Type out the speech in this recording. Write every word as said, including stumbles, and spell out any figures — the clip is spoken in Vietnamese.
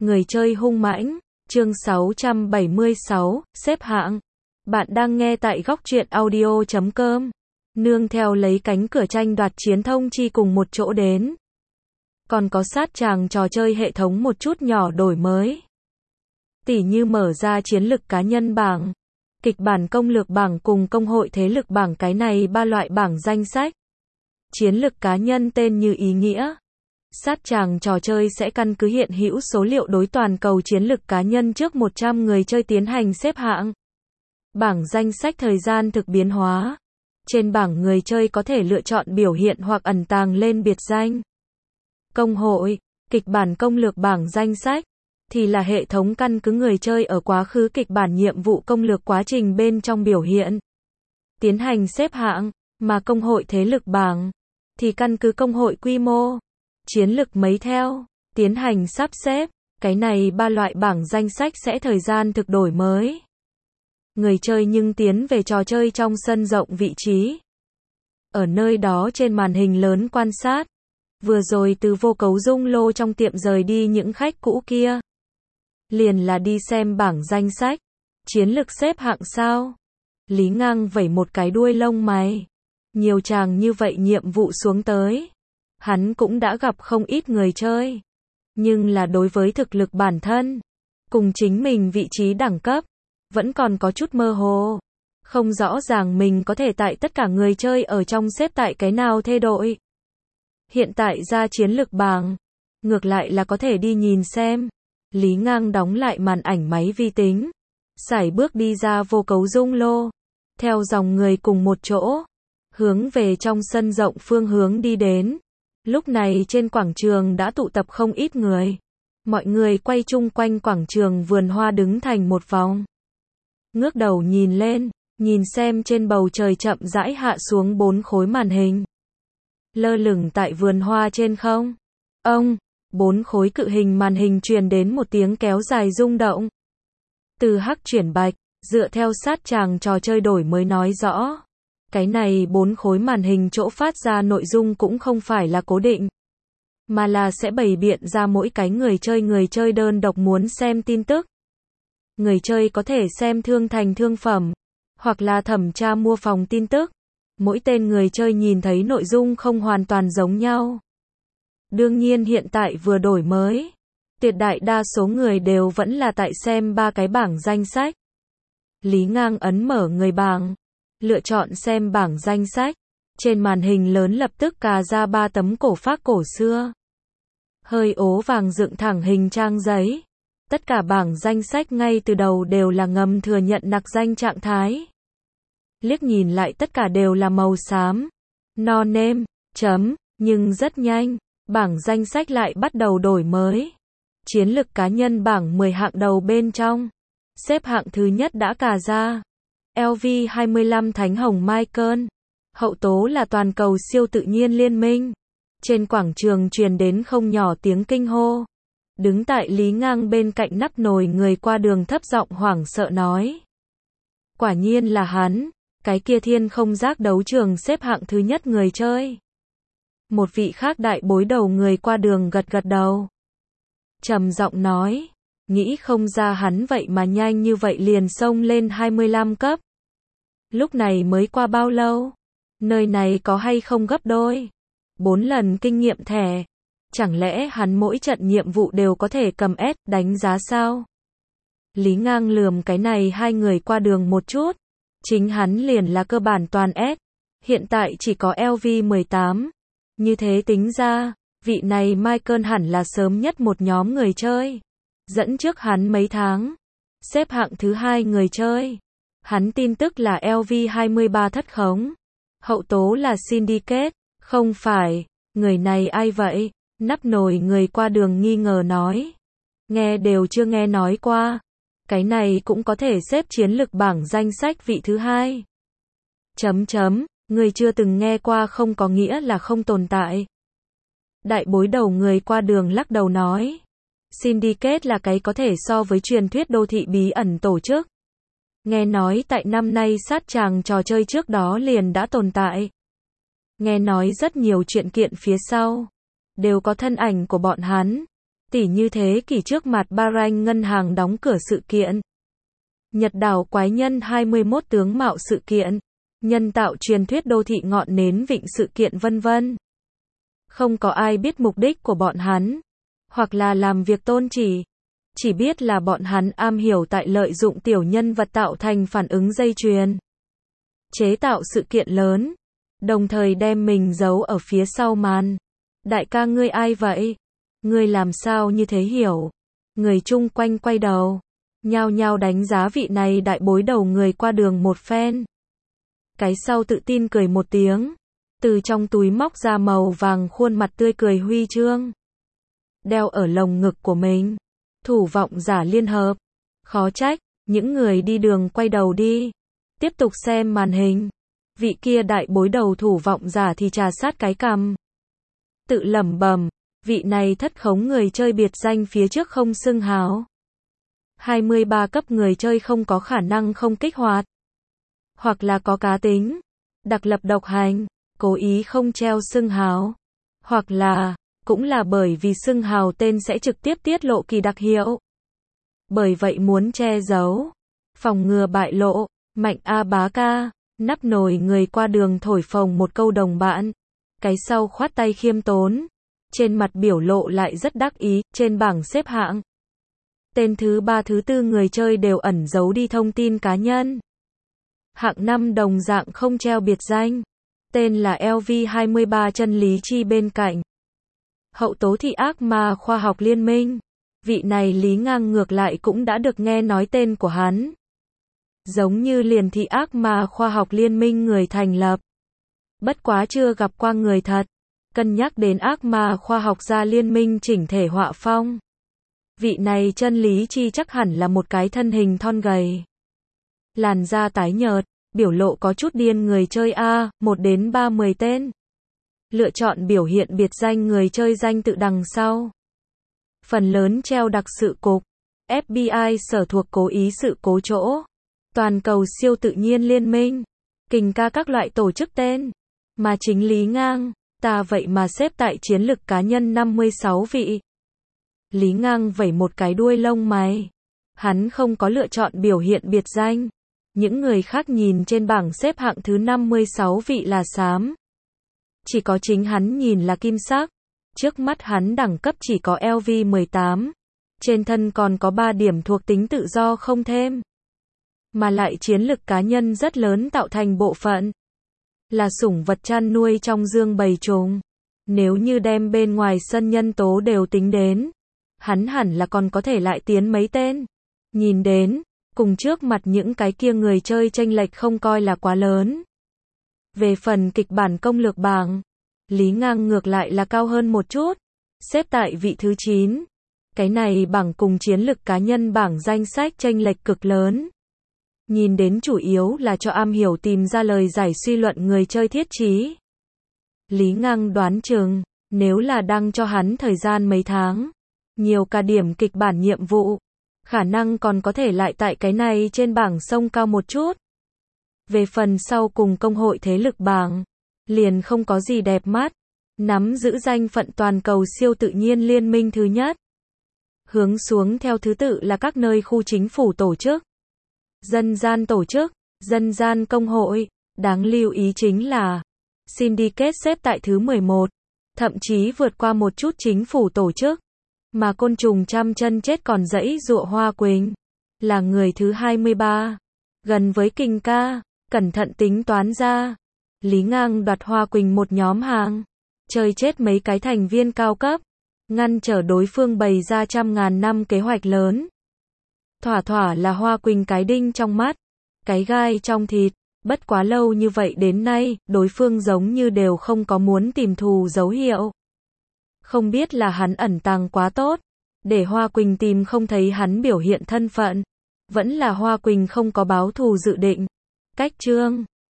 Người chơi hung mãnh, chương sáu trăm bảy mươi sáu, xếp hạng. Bạn đang nghe tại góc truyện audio chấm com. Nương theo lấy cánh cửa tranh đoạt chiến thông chi cùng một chỗ đến. Còn có sát tràng trò chơi hệ thống một chút nhỏ đổi mới. Tỉ như mở ra chiến lực cá nhân bảng, kịch bản công lược bảng cùng công hội thế lực bảng, cái này ba loại bảng danh sách. Chiến lực cá nhân tên như ý nghĩa. Sát tràng trò chơi sẽ căn cứ hiện hữu số liệu đối toàn cầu chiến lực cá nhân trước một trăm người chơi tiến hành xếp hạng. Bảng danh sách thời gian thực biến hóa. Trên bảng người chơi có thể lựa chọn biểu hiện hoặc ẩn tàng lên biệt danh. Công hội, kịch bản công lược bảng danh sách thì là hệ thống căn cứ người chơi ở quá khứ kịch bản nhiệm vụ công lược quá trình bên trong biểu hiện tiến hành xếp hạng, mà công hội thế lực bảng thì căn cứ công hội quy mô, chiến lực mấy theo, tiến hành sắp xếp. Cái này ba loại bảng danh sách sẽ thời gian thực đổi mới. Người chơi nhưng tiến về trò chơi trong sân rộng vị trí. Ở nơi đó trên màn hình lớn quan sát. Vừa rồi từ vô cấu dung lô trong tiệm rời đi những khách cũ kia. Liền là đi xem bảng danh sách. Chiến lực xếp hạng sao? Lý Ngang vẩy một cái đuôi lông mày. Nhiều chàng như vậy nhiệm vụ xuống tới. Hắn cũng đã gặp không ít người chơi. Nhưng là đối với thực lực bản thân, cùng chính mình vị trí đẳng cấp, vẫn còn có chút mơ hồ. Không rõ ràng mình có thể tại tất cả người chơi ở trong xếp tại cái nào thê đội. Hiện tại ra chiến lực bảng, ngược lại là có thể đi nhìn xem. Lý Ngang đóng lại màn ảnh máy vi tính, sải bước đi ra vô cấu dung lô, theo dòng người cùng một chỗ, hướng về trong sân rộng phương hướng đi đến. Lúc này trên quảng trường đã tụ tập không ít người. Mọi người quay chung quanh quảng trường vườn hoa đứng thành một vòng. Ngước đầu nhìn lên, nhìn xem trên bầu trời chậm rãi hạ xuống bốn khối màn hình. Lơ lửng tại vườn hoa trên không. Ông, bốn khối cự hình màn hình truyền đến một tiếng kéo dài rung động. Từ hắc chuyển bạch, dựa theo sát tràng trò chơi đổi mới nói rõ. Cái này bốn khối màn hình chỗ phát ra nội dung cũng không phải là cố định, mà là sẽ bày biện ra mỗi cái người chơi người chơi đơn độc muốn xem tin tức. Người chơi có thể xem thương thành thương phẩm, hoặc là thẩm tra mua phòng tin tức. Mỗi tên người chơi nhìn thấy nội dung không hoàn toàn giống nhau. Đương nhiên hiện tại vừa đổi mới, tuyệt đại đa số người đều vẫn là tại xem ba cái bảng danh sách. Lý Ngang ấn mở người bảng, lựa chọn xem bảng danh sách. Trên màn hình lớn lập tức cà ra ba tấm cổ phác cổ xưa. Hơi ố vàng dựng thẳng hình trang giấy. Tất cả bảng danh sách ngay từ đầu đều là ngầm thừa nhận nặc danh trạng thái. Liếc nhìn lại tất cả đều là màu xám. No name, chấm, nhưng rất nhanh, bảng danh sách lại bắt đầu đổi mới. Chiến lực cá nhân bảng mười hạng đầu bên trong. Xếp hạng thứ nhất đã cà ra. lờ vê hai mươi lăm Thánh Hồng Michael. Hậu tố là toàn cầu siêu tự nhiên liên minh. Trên quảng trường truyền đến không nhỏ tiếng kinh hô. Đứng tại Lý Ngang bên cạnh nắp nồi người qua đường thấp giọng hoảng sợ nói. Quả nhiên là hắn, cái kia thiên không giác đấu trường xếp hạng thứ nhất người chơi. Một vị khác đại bối đầu người qua đường gật gật đầu. Trầm giọng nói, nghĩ không ra hắn vậy mà nhanh như vậy liền xông lên hai mươi lăm cấp. Lúc này mới qua bao lâu? Nơi này có hay không gấp đôi? Bốn lần kinh nghiệm thẻ. Chẳng lẽ hắn mỗi trận nhiệm vụ đều có thể cầm S đánh giá sao? Lý Ngang lườm cái này hai người qua đường một chút. Chính hắn liền là cơ bản toàn S. Hiện tại chỉ có lờ vê mười tám. Như thế tính ra, vị này Michael hẳn là sớm nhất một nhóm người chơi. Dẫn trước hắn mấy tháng. Xếp hạng thứ hai người chơi. Hắn tin tức là lờ vê hai mươi ba thất khống. Hậu tố là Syndicate. Không phải, người này ai vậy? Nắp nồi người qua đường nghi ngờ nói. Nghe đều chưa nghe nói qua. Cái này cũng có thể xếp chiến lực bảng danh sách vị thứ hai. Chấm chấm, người chưa từng nghe qua không có nghĩa là không tồn tại. Đại bối đầu người qua đường lắc đầu nói. Syndicate là cái có thể so với truyền thuyết đô thị bí ẩn tổ chức. Nghe nói tại năm nay sát tràng trò chơi trước đó liền đã tồn tại. Nghe nói rất nhiều chuyện kiện phía sau đều có thân ảnh của bọn hắn. Tỉ như thế kỷ trước mặt Bahrain ngân hàng đóng cửa sự kiện. Nhật đảo quái nhân hai mươi mốt tướng mạo sự kiện. Nhân tạo truyền thuyết đô thị ngọn nến vịnh sự kiện vân vân. Không có ai biết mục đích của bọn hắn, hoặc là làm việc tôn chỉ. Chỉ biết là bọn hắn am hiểu tại lợi dụng tiểu nhân vật tạo thành phản ứng dây chuyền. Chế tạo sự kiện lớn, đồng thời đem mình giấu ở phía sau màn. Đại ca ngươi ai vậy? Ngươi làm sao như thế hiểu? Người chung quanh quay đầu, nhao nhao đánh giá vị này đại bối đầu người qua đường một phen. Cái sau tự tin cười một tiếng, từ trong túi móc ra màu vàng khuôn mặt tươi cười huy chương, đeo ở lồng ngực của mình. Thủ vọng giả liên hợp. Khó trách, những người đi đường quay đầu đi, tiếp tục xem màn hình. Vị kia đại bối đầu thủ vọng giả thì trà sát cái cằm, tự lẩm bẩm, vị này thất khống người chơi biệt danh phía trước không xưng hào. hai mươi ba cấp người chơi không có khả năng không kích hoạt, hoặc là có cá tính, đặc lập độc hành, cố ý không treo xưng hào, hoặc là cũng là bởi vì xưng hào tên sẽ trực tiếp tiết lộ kỳ đặc hiệu. Bởi vậy muốn che giấu, phòng ngừa bại lộ. Mạnh A bá ca, nắp nồi người qua đường thổi phồng một câu đồng bạn. Cái sau khoát tay khiêm tốn, trên mặt biểu lộ lại rất đắc ý. Trên bảng xếp hạng, tên thứ ba thứ tư người chơi đều ẩn giấu đi thông tin cá nhân. Hạng năm đồng dạng không treo biệt danh, tên là L V hai mươi ba chân lý chi bên cạnh. Hậu tố thị ác ma khoa học liên minh. Vị này Lý Ngang ngược lại cũng đã được nghe nói tên của hắn. Giống như liền thị ác ma khoa học liên minh người thành lập. Bất quá chưa gặp qua người thật. Cân nhắc đến ác ma khoa học gia liên minh chỉnh thể họa phong. Vị này chân lý chi chắc hẳn là một cái thân hình thon gầy. Làn da tái nhợt, biểu lộ có chút điên người chơi A, một đến ba mươi tên. Lựa chọn biểu hiện biệt danh người chơi danh tự đằng sau. Phần lớn treo đặc sự cục, F B I sở thuộc cố ý sự cố chỗ, toàn cầu siêu tự nhiên liên minh, kình ca các loại tổ chức tên. Mà chính Lý Ngang, ta vậy mà xếp tại chiến lực cá nhân năm mươi sáu vị. Lý Ngang vẩy một cái đuôi lông mày. Hắn không có lựa chọn biểu hiện biệt danh. Những người khác nhìn trên bảng xếp hạng thứ năm mươi sáu vị là xám. Chỉ có chính hắn nhìn là kim sắc. Trước mắt hắn đẳng cấp chỉ có L V mười tám. Trên thân còn có ba điểm thuộc tính tự do không thêm. Mà lại chiến lực cá nhân rất lớn tạo thành bộ phận. Là sủng vật chăn nuôi trong dương bầy trùng. Nếu như đem bên ngoài sân nhân tố đều tính đến, hắn hẳn là còn có thể lại tiến mấy tên. Nhìn đến, cùng trước mặt những cái kia người chơi chênh lệch không coi là quá lớn. Về phần kịch bản công lược bảng, Lý Ngang ngược lại là cao hơn một chút, xếp tại vị thứ chín. Cái này bảng cùng chiến lực cá nhân bảng danh sách chênh lệch cực lớn. Nhìn đến chủ yếu là cho am hiểu tìm ra lời giải suy luận người chơi thiết trí. Lý Ngang đoán chừng, nếu là đăng cho hắn thời gian mấy tháng, nhiều cả điểm kịch bản nhiệm vụ, khả năng còn có thể lại tại cái này trên bảng sông cao một chút. Về phần sau cùng công hội thế lực bảng, liền không có gì đẹp mắt, nắm giữ danh phận toàn cầu siêu tự nhiên liên minh thứ nhất. Hướng xuống theo thứ tự là các nơi khu chính phủ tổ chức, dân gian tổ chức, dân gian công hội. Đáng lưu ý chính là Syndicate xếp tại thứ mười một, thậm chí vượt qua một chút chính phủ tổ chức. Mà côn trùng trăm chân chết còn dãy dụa Hoa Quỳnh là người thứ hai mươi ba, gần với kình ca. Cẩn thận tính toán ra, Lý Ngang đoạt Hoa Quỳnh một nhóm hàng, chơi chết mấy cái thành viên cao cấp, ngăn trở đối phương bày ra trăm ngàn năm kế hoạch lớn. Thỏa thỏa là Hoa Quỳnh cái đinh trong mắt, cái gai trong thịt. Bất quá lâu như vậy đến nay, đối phương giống như đều không có muốn tìm thù dấu hiệu. Không biết là hắn ẩn tàng quá tốt, để Hoa Quỳnh tìm không thấy hắn biểu hiện thân phận, vẫn là Hoa Quỳnh không có báo thù dự định. Cách chương